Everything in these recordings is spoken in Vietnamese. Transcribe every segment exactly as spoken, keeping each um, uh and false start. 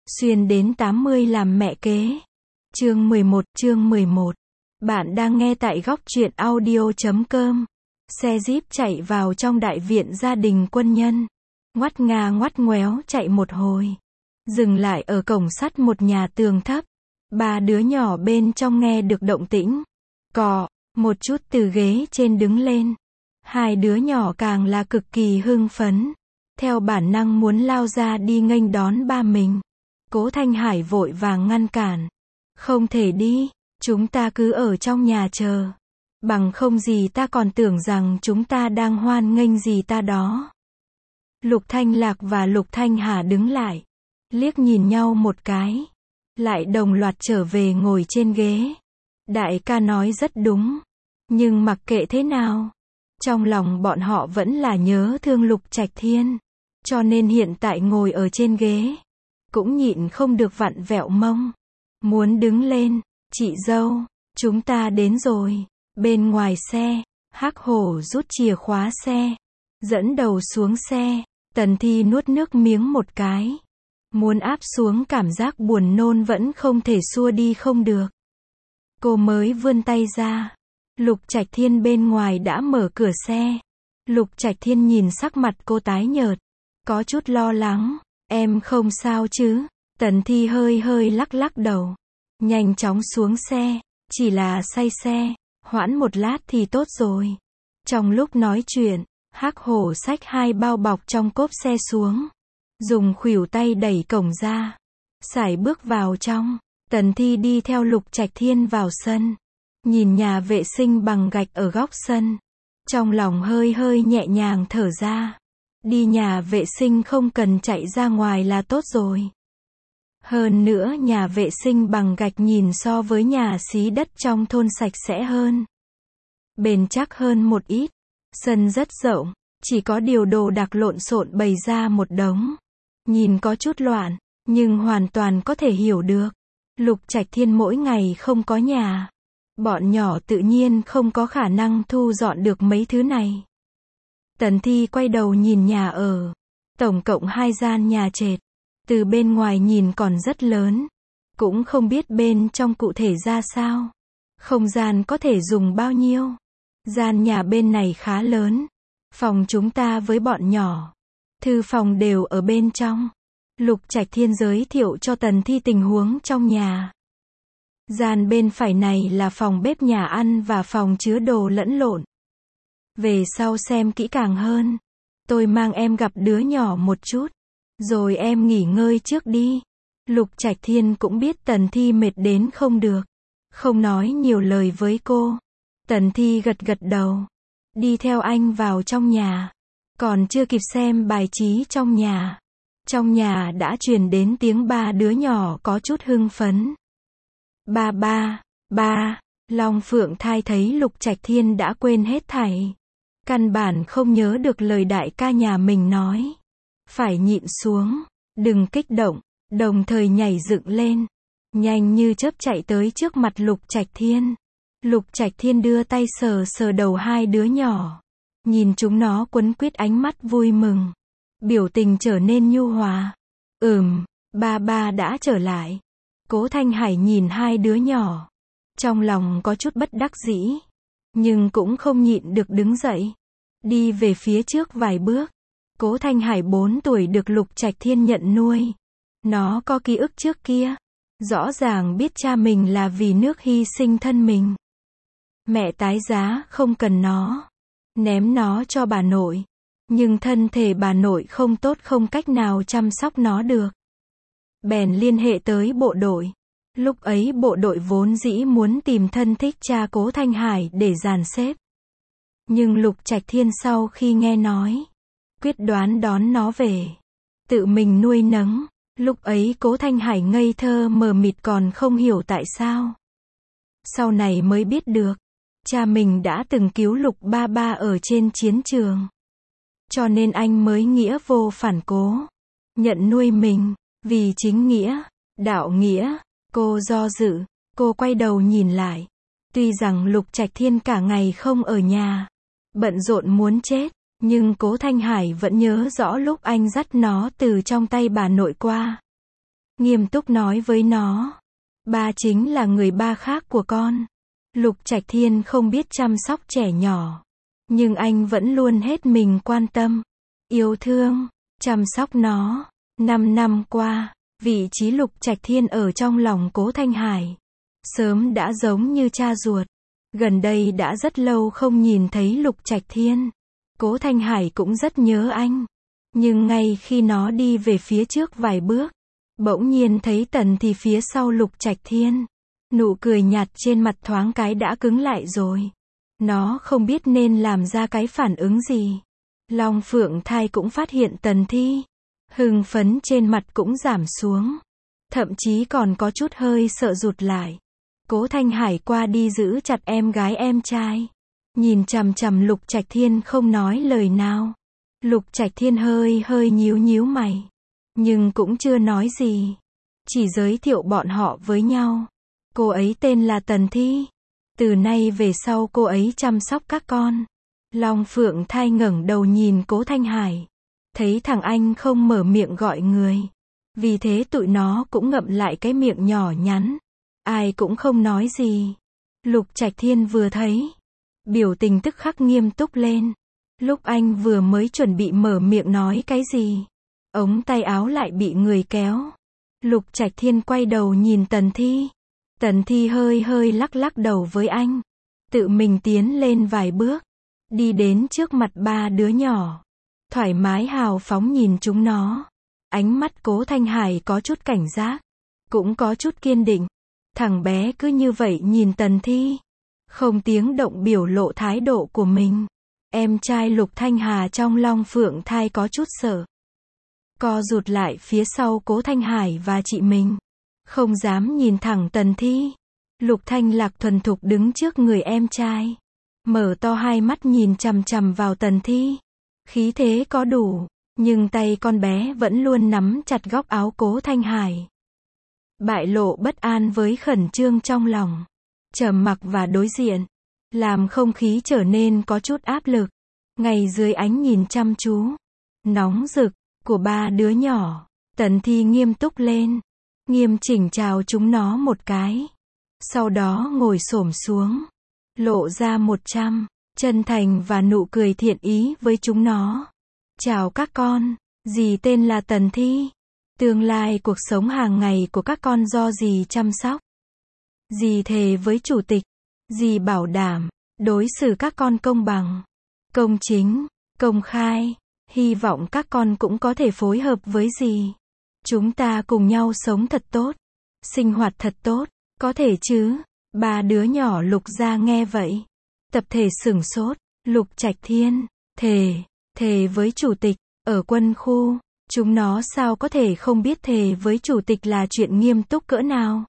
Xuyên đến tám mươi làm mẹ kế. Chương mười một, chương mười một. Bạn đang nghe tại góc truyện audio chấm com. Xe Jeep chạy vào trong đại viện gia đình quân nhân. Ngoắt ngà ngoắt ngoéo chạy một hồi. Dừng lại ở cổng sắt một nhà tường thấp. Ba đứa nhỏ bên trong nghe được động tĩnh. Cọ, một chút từ ghế trên đứng lên. Hai đứa nhỏ càng là cực kỳ hưng phấn. Theo bản năng muốn lao ra đi nghênh đón ba mình. Cố Thanh Hải vội vàng ngăn cản. Không thể đi, chúng ta cứ ở trong nhà chờ. Bằng không gì ta còn tưởng rằng chúng ta đang hoan nghênh gì ta đó. Lục Thanh Lạc và Lục Thanh Hà đứng lại. Liếc nhìn nhau một cái. Lại đồng loạt trở về ngồi trên ghế. Đại ca nói rất đúng. Nhưng mặc kệ thế nào. Trong lòng bọn họ vẫn là nhớ thương Lục Trạch Thiên. Cho nên hiện tại ngồi ở trên ghế. Cũng nhịn không được vặn vẹo mông. Muốn đứng lên. Chị dâu, chúng ta đến rồi. Bên ngoài xe, Hắc Hổ rút chìa khóa xe. Dẫn đầu xuống xe. Tần Thi nuốt nước miếng một cái. Muốn áp xuống cảm giác buồn nôn vẫn không thể xua đi không được. Cô mới vươn tay ra. Lục Trạch Thiên bên ngoài đã mở cửa xe. Lục Trạch Thiên nhìn sắc mặt cô tái nhợt. Có chút lo lắng. Em không sao chứ? Tần Thi hơi hơi lắc lắc đầu. Nhanh chóng xuống xe. Chỉ là say xe. Hoãn một lát thì tốt rồi. Trong lúc nói chuyện, Hắc Hổ xách hai bao bọc trong cốp xe xuống. Dùng khuỷu tay đẩy cổng ra. Sải bước vào trong. Tần Thi đi theo Lục Trạch Thiên vào sân. Nhìn nhà vệ sinh bằng gạch ở góc sân. Trong lòng hơi hơi nhẹ nhàng thở ra. Đi nhà vệ sinh không cần chạy ra ngoài là tốt rồi. Hơn nữa nhà vệ sinh bằng gạch nhìn so với nhà xí đất trong thôn sạch sẽ hơn. Bền chắc hơn một ít. Sân rất rộng. Chỉ có điều đồ đạc lộn xộn bày ra một đống. Nhìn có chút loạn. Nhưng hoàn toàn có thể hiểu được. Lục Trạch Thiên mỗi ngày không có nhà. Bọn nhỏ tự nhiên không có khả năng thu dọn được mấy thứ này. Tần Thi quay đầu nhìn nhà ở. Tổng cộng hai gian nhà trệt. Từ bên ngoài nhìn còn rất lớn. Cũng không biết bên trong cụ thể ra sao. Không gian có thể dùng bao nhiêu. Gian nhà bên này khá lớn. Phòng chúng ta với bọn nhỏ. Thư phòng đều ở bên trong. Lục Trạch Thiên giới thiệu cho Tần Thi tình huống trong nhà. Gian bên phải này là phòng bếp nhà ăn và phòng chứa đồ lẫn lộn. Về sau xem kỹ càng hơn. Tôi mang em gặp đứa nhỏ một chút. Rồi em nghỉ ngơi trước đi. Lục Trạch Thiên cũng biết Tần Thi mệt đến không được. Không nói nhiều lời với cô. Tần Thi gật gật đầu. Đi theo anh vào trong nhà. Còn chưa kịp xem bài trí trong nhà. Trong nhà đã truyền đến tiếng ba đứa nhỏ có chút hưng phấn. Ba ba, ba, Long Phượng Thai thấy Lục Trạch Thiên đã quên hết thảy. Căn bản không nhớ được lời đại ca nhà mình nói. Phải nhịn xuống, đừng kích động, đồng thời nhảy dựng lên. Nhanh như chớp chạy tới trước mặt Lục Trạch Thiên. Lục Trạch Thiên đưa tay sờ sờ đầu hai đứa nhỏ. Nhìn chúng nó quấn quýt ánh mắt vui mừng. Biểu tình trở nên nhu hòa. Ừm, ba ba đã trở lại. Cố Thanh Hải nhìn hai đứa nhỏ. Trong lòng có chút bất đắc dĩ. Nhưng cũng không nhịn được đứng dậy. Đi về phía trước vài bước. Cố Thanh Hải bốn tuổi được Lục Trạch Thiên nhận nuôi. Nó có ký ức trước kia. Rõ ràng biết cha mình là vì nước hy sinh thân mình. Mẹ tái giá không cần nó. Ném nó cho bà nội. Nhưng thân thể bà nội không tốt không cách nào chăm sóc nó được. Bèn liên hệ tới bộ đội. Lúc ấy bộ đội vốn dĩ muốn tìm thân thích cha Cố Thanh Hải để dàn xếp. Nhưng Lục Trạch Thiên sau khi nghe nói. Quyết đoán đón nó về. Tự mình nuôi nấng. Lúc ấy Cố Thanh Hải ngây thơ mờ mịt còn không hiểu tại sao. Sau này mới biết được. Cha mình đã từng cứu Lục ba ba ở trên chiến trường. Cho nên anh mới nghĩa vô phản cố. Nhận nuôi mình. Vì chính nghĩa. Đạo nghĩa. Cô do dự. Cô quay đầu nhìn lại. Tuy rằng Lục Trạch Thiên cả ngày không ở nhà. Bận rộn muốn chết. Nhưng Cố Thanh Hải vẫn nhớ rõ lúc anh dắt nó từ trong tay bà nội qua. nghiêm túc nói với nó. Ba chính là người ba khác của con. Lục Trạch Thiên không biết chăm sóc trẻ nhỏ. Nhưng anh vẫn luôn hết mình quan tâm, yêu thương, chăm sóc nó. Năm năm qua, vị trí Lục Trạch Thiên ở trong lòng Cố Thanh Hải sớm đã giống như cha ruột. Gần đây đã rất lâu không nhìn thấy Lục Trạch Thiên. Cố Thanh Hải cũng rất nhớ anh. Nhưng ngay khi nó đi về phía trước vài bước, bỗng nhiên thấy Tần Thì phía sau Lục Trạch Thiên. Nụ cười nhạt trên mặt thoáng cái đã cứng lại rồi. Nó không biết nên làm ra cái phản ứng gì. Long Phượng Thai cũng phát hiện Tần Thi. Hưng phấn trên mặt cũng giảm xuống. Thậm chí còn có chút hơi sợ rụt lại. Cố Thanh Hải qua đi giữ chặt em gái em trai. Nhìn chằm chằm Lục Trạch Thiên không nói lời nào. Lục Trạch Thiên hơi hơi nhíu nhíu mày. Nhưng cũng chưa nói gì. Chỉ giới thiệu bọn họ với nhau. Cô ấy tên là Tần Thi. Từ nay về sau cô ấy chăm sóc các con. Long Phượng Thai ngẩng đầu nhìn Cố Thanh Hải. Thấy thằng anh không mở miệng gọi người. Vì thế tụi nó cũng ngậm lại cái miệng nhỏ nhắn. Ai cũng không nói gì. Lục Trạch Thiên vừa thấy, biểu tình tức khắc nghiêm túc lên. Lúc anh vừa mới chuẩn bị mở miệng nói cái gì, ống tay áo lại bị người kéo. Lục Trạch Thiên quay đầu nhìn Tần Thi. Tần Thi hơi hơi lắc lắc đầu với anh. Tự mình tiến lên vài bước. Đi đến trước mặt ba đứa nhỏ. Thoải mái hào phóng nhìn chúng nó. Ánh mắt Cố Thanh Hải có chút cảnh giác. Cũng có chút kiên định. Thằng bé cứ như vậy nhìn Tần Thi. Không tiếng động biểu lộ thái độ của mình. Em trai Lục Thanh Hà trong Long Phượng Thai có chút sợ. Co rụt lại phía sau Cố Thanh Hải và chị mình. Không dám nhìn thẳng Tần Thi. Lục Thanh Lạc thuần thục đứng trước người em trai. Mở to hai mắt nhìn chằm chằm vào Tần Thi. Khí thế có đủ. Nhưng tay con bé vẫn luôn nắm chặt góc áo Cố Thanh Hải. Bại lộ bất an với khẩn trương trong lòng. Trầm mặc và đối diện. Làm không khí trở nên có chút áp lực. Ngay dưới ánh nhìn chăm chú, nóng rực, của ba đứa nhỏ. Tần Thi nghiêm túc lên. Nghiêm chỉnh chào chúng nó một cái. Sau đó ngồi xổm xuống. Lộ ra một trăm, chân thành và nụ cười thiện ý với chúng nó. Chào các con, dì tên là Tần Thi. Tương lai cuộc sống hàng ngày của các con do dì chăm sóc. Dì thề với chủ tịch, dì bảo đảm, đối xử các con công bằng, công chính, công khai. Hy vọng các con cũng có thể phối hợp với dì. Chúng ta cùng nhau sống thật tốt, sinh hoạt thật tốt, có thể chứ? Ba đứa nhỏ Lục gia nghe vậy. Tập thể sửng sốt. Lục Trạch Thiên, thề, thề với chủ tịch, ở quân khu. Chúng nó sao có thể không biết thề với chủ tịch là chuyện nghiêm túc cỡ nào.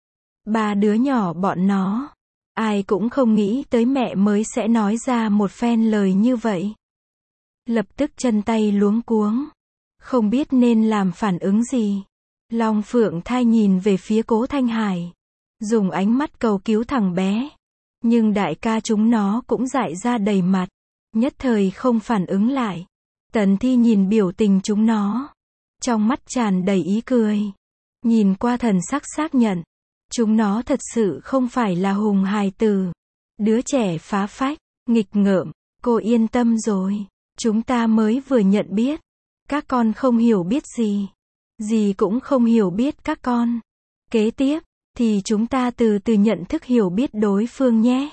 Ba đứa nhỏ bọn nó, ai cũng không nghĩ tới mẹ mới sẽ nói ra một phen lời như vậy. Lập tức chân tay luống cuống. Không biết nên làm phản ứng gì. Long Phượng Thai nhìn về phía Cố Thanh Hải. Dùng ánh mắt cầu cứu thằng bé. Nhưng đại ca chúng nó cũng dại ra đầy mặt. Nhất thời không phản ứng lại. Tần Thi nhìn biểu tình chúng nó. Trong mắt tràn đầy ý cười. Nhìn qua thần sắc xác nhận. Chúng nó thật sự không phải là hùng hài tử. Đứa trẻ phá phách, nghịch ngợm. Cô yên tâm rồi. Chúng ta mới vừa nhận biết. Các con không hiểu biết gì. Dì cũng không hiểu biết các con. Kế tiếp, thì chúng ta từ từ nhận thức hiểu biết đối phương nhé.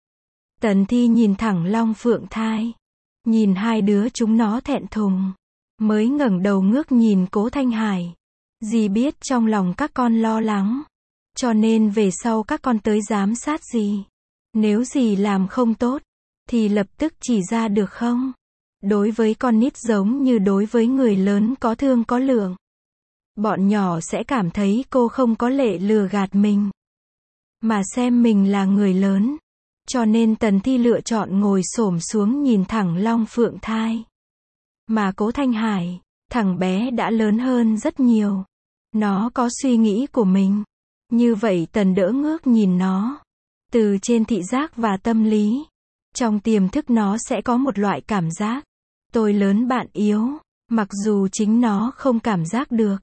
Tần Thi nhìn thẳng Long Phượng Thai. Nhìn hai đứa chúng nó thẹn thùng. Mới ngẩng đầu ngước nhìn Cố Thanh Hải. Dì biết trong lòng các con lo lắng. Cho nên về sau các con tới giám sát dì. Nếu dì làm không tốt, thì lập tức chỉ ra được không? Đối với con nít giống như đối với người lớn có thương có lượng. Bọn nhỏ sẽ cảm thấy cô không có lệ lừa gạt mình. Mà xem mình là người lớn. Cho nên Tần Thi lựa chọn ngồi xổm xuống nhìn thẳng Long Phượng Thai. Mà Cố Thanh Hải, thằng bé đã lớn hơn rất nhiều. Nó có suy nghĩ của mình. Như vậy Tần đỡ ngước nhìn nó. Từ trên thị giác và tâm lý. Trong tiềm thức nó sẽ có một loại cảm giác. Tôi lớn bạn yếu. Mặc dù chính nó không cảm giác được.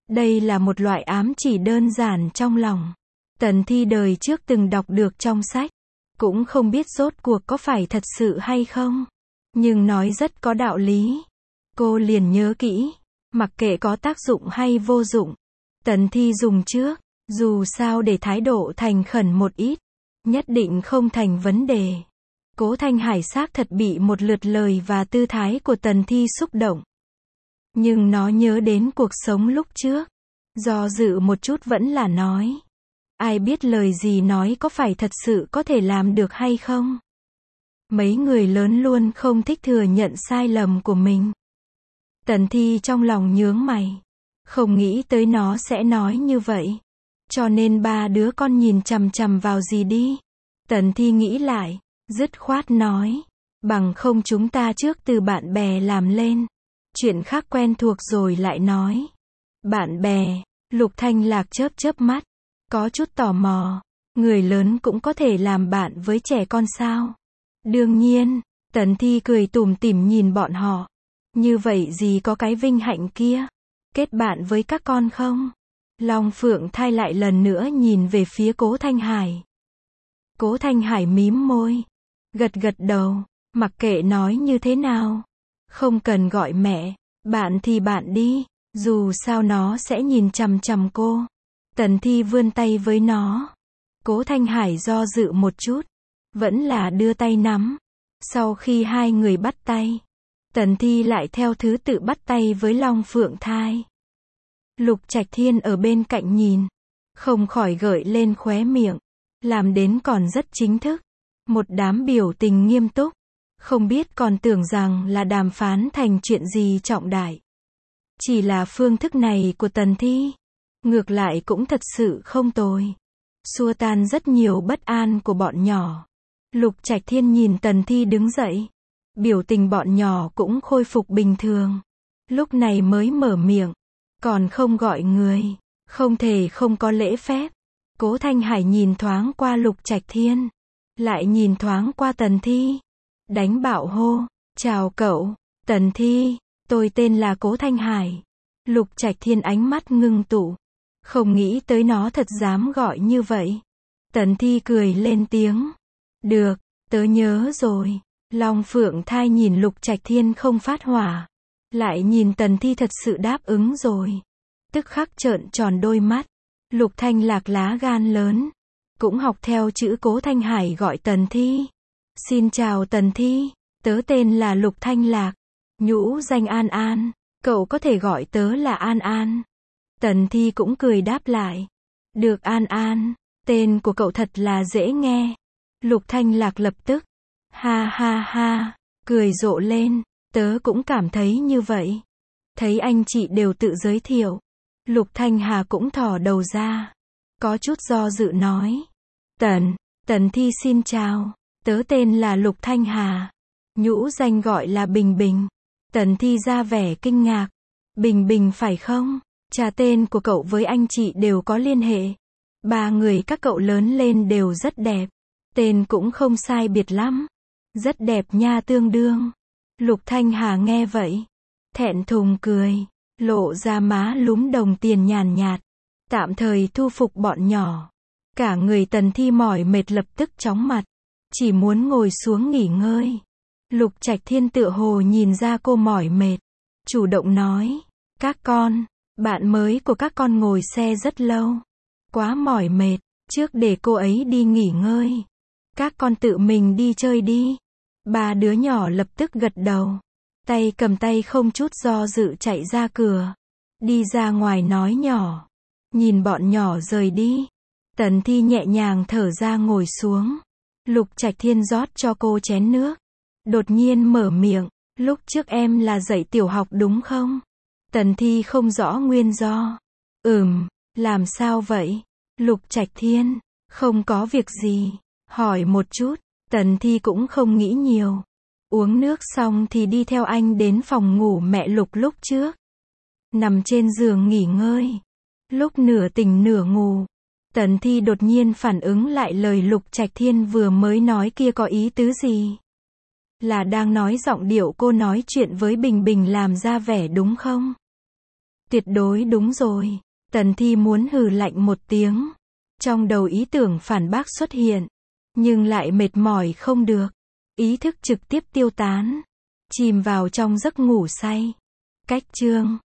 Đây là một loại ám chỉ đơn giản trong lòng. Tần Thi đời trước từng đọc được trong sách, cũng không biết rốt cuộc có phải thật sự hay không, nhưng nói rất có đạo lý. Cô liền nhớ kỹ, mặc kệ có tác dụng hay vô dụng, Tần Thi dùng trước, dù sao để thái độ thành khẩn một ít, nhất định không thành vấn đề. Cố Thanh Hải xác thật bị một lượt lời và tư thái của Tần Thi xúc động. Nhưng nó nhớ đến cuộc sống lúc trước, do dự một chút vẫn là nói. Ai biết lời gì nói có phải thật sự có thể làm được hay không? Mấy người lớn luôn không thích thừa nhận sai lầm của mình. Tần Thi trong lòng nhướng mày, không nghĩ tới nó sẽ nói như vậy. Cho nên ba đứa con nhìn chằm chằm vào gì đi. Tần Thi nghĩ lại, dứt khoát nói, bằng không chúng ta trước từ bạn bè làm lên. Chuyện khác quen thuộc rồi lại nói. Bạn bè, Lục Thanh Lạc chớp chớp mắt, có chút tò mò, người lớn cũng có thể làm bạn với trẻ con sao? Đương nhiên, Tần Thi cười tủm tỉm nhìn bọn họ. Như vậy gì có cái vinh hạnh kia? Kết bạn với các con không? Long Phượng Thai lại lần nữa nhìn về phía Cố Thanh Hải. Cố Thanh Hải mím môi, gật gật đầu, mặc kệ nói như thế nào. Không cần gọi mẹ, bạn thì bạn đi, dù sao nó sẽ nhìn chằm chằm cô. Tần Thi vươn tay với nó. Cố Thanh Hải do dự một chút, vẫn là đưa tay nắm. Sau khi hai người bắt tay, Tần Thi lại theo thứ tự bắt tay với Long Phượng Thai. Lục Trạch Thiên ở bên cạnh nhìn, không khỏi gợi lên khóe miệng, làm đến còn rất chính thức. Một đám biểu tình nghiêm túc, không biết còn tưởng rằng là đàm phán thành chuyện gì trọng đại. Chỉ là phương thức này của Tần Thi, ngược lại cũng thật sự không tồi. Xua tan rất nhiều bất an của bọn nhỏ. Lục Trạch Thiên nhìn Tần Thi đứng dậy. Biểu tình bọn nhỏ cũng khôi phục bình thường. Lúc này mới mở miệng. Còn không gọi người. Không thể không có lễ phép. Cố Thanh Hải nhìn thoáng qua Lục Trạch Thiên. Lại nhìn thoáng qua Tần Thi. Đánh bạo hô. Chào cậu, Tần Thi. Tôi tên là Cố Thanh Hải. Lục Trạch Thiên ánh mắt ngưng tụ. Không nghĩ tới nó thật dám gọi như vậy. Tần Thi cười lên tiếng. Được, tớ nhớ rồi. Long Phượng Thai nhìn Lục Trạch Thiên không phát hỏa. Lại nhìn Tần Thi thật sự đáp ứng rồi. Tức khắc trợn tròn đôi mắt. Lục Thanh Lạc lá gan lớn. Cũng học theo chữ Cố Thanh Hải gọi Tần Thi. Xin chào Tần Thi, tớ tên là Lục Thanh Lạc. Nhũ danh An An, cậu có thể gọi tớ là An An. Tần Thi cũng cười đáp lại. Được An An, tên của cậu thật là dễ nghe. Lục Thanh Lạc lập tức. Ha ha ha, cười rộ lên, tớ cũng cảm thấy như vậy. Thấy anh chị đều tự giới thiệu. Lục Thanh Hà cũng thò đầu ra. Có chút do dự nói. Tần, Tần Thi xin chào, tớ tên là Lục Thanh Hà. Nhũ danh gọi là Bình Bình. Tần Thi ra vẻ kinh ngạc. Bình Bình phải không? Chà, tên của cậu với anh chị đều có liên hệ. Ba người các cậu lớn lên đều rất đẹp. Tên cũng không sai biệt lắm. Rất đẹp nha tương đương. Lục Thanh Hà nghe vậy. Thẹn thùng cười. Lộ ra má lúm đồng tiền nhàn nhạt. Tạm thời thu phục bọn nhỏ. Cả người Tần Thi mỏi mệt lập tức chóng mặt. Chỉ muốn ngồi xuống nghỉ ngơi. Lục Trạch Thiên tựa hồ nhìn ra cô mỏi mệt. Chủ động nói. Các con, bạn mới của các con ngồi xe rất lâu. Quá mỏi mệt. Trước để cô ấy đi nghỉ ngơi. Các con tự mình đi chơi đi. Ba đứa nhỏ lập tức gật đầu. Tay cầm tay không chút do dự chạy ra cửa. Đi ra ngoài nói nhỏ. Nhìn bọn nhỏ rời đi. Tần Thi nhẹ nhàng thở ra ngồi xuống. Lục Trạch Thiên rót cho cô chén nước. Đột nhiên mở miệng. Lúc trước em là dạy tiểu học đúng không? Tần Thi không rõ nguyên do. Ừm, làm sao vậy? Lục Trạch Thiên. Không có việc gì. Hỏi một chút. Tần Thi cũng không nghĩ nhiều. Uống nước xong thì đi theo anh đến phòng ngủ mẹ Lục lúc trước. Nằm trên giường nghỉ ngơi. Lúc nửa tỉnh nửa ngủ. Tần Thi đột nhiên phản ứng lại lời Lục Trạch Thiên vừa mới nói kia có ý tứ gì? Là đang nói giọng điệu cô nói chuyện với Bình Bình làm ra vẻ đúng không? Tuyệt đối đúng rồi. Tần Thi muốn hừ lạnh một tiếng. Trong đầu ý tưởng phản bác xuất hiện. Nhưng lại mệt mỏi không được. Ý thức trực tiếp tiêu tán. Chìm vào trong giấc ngủ say. Cách chương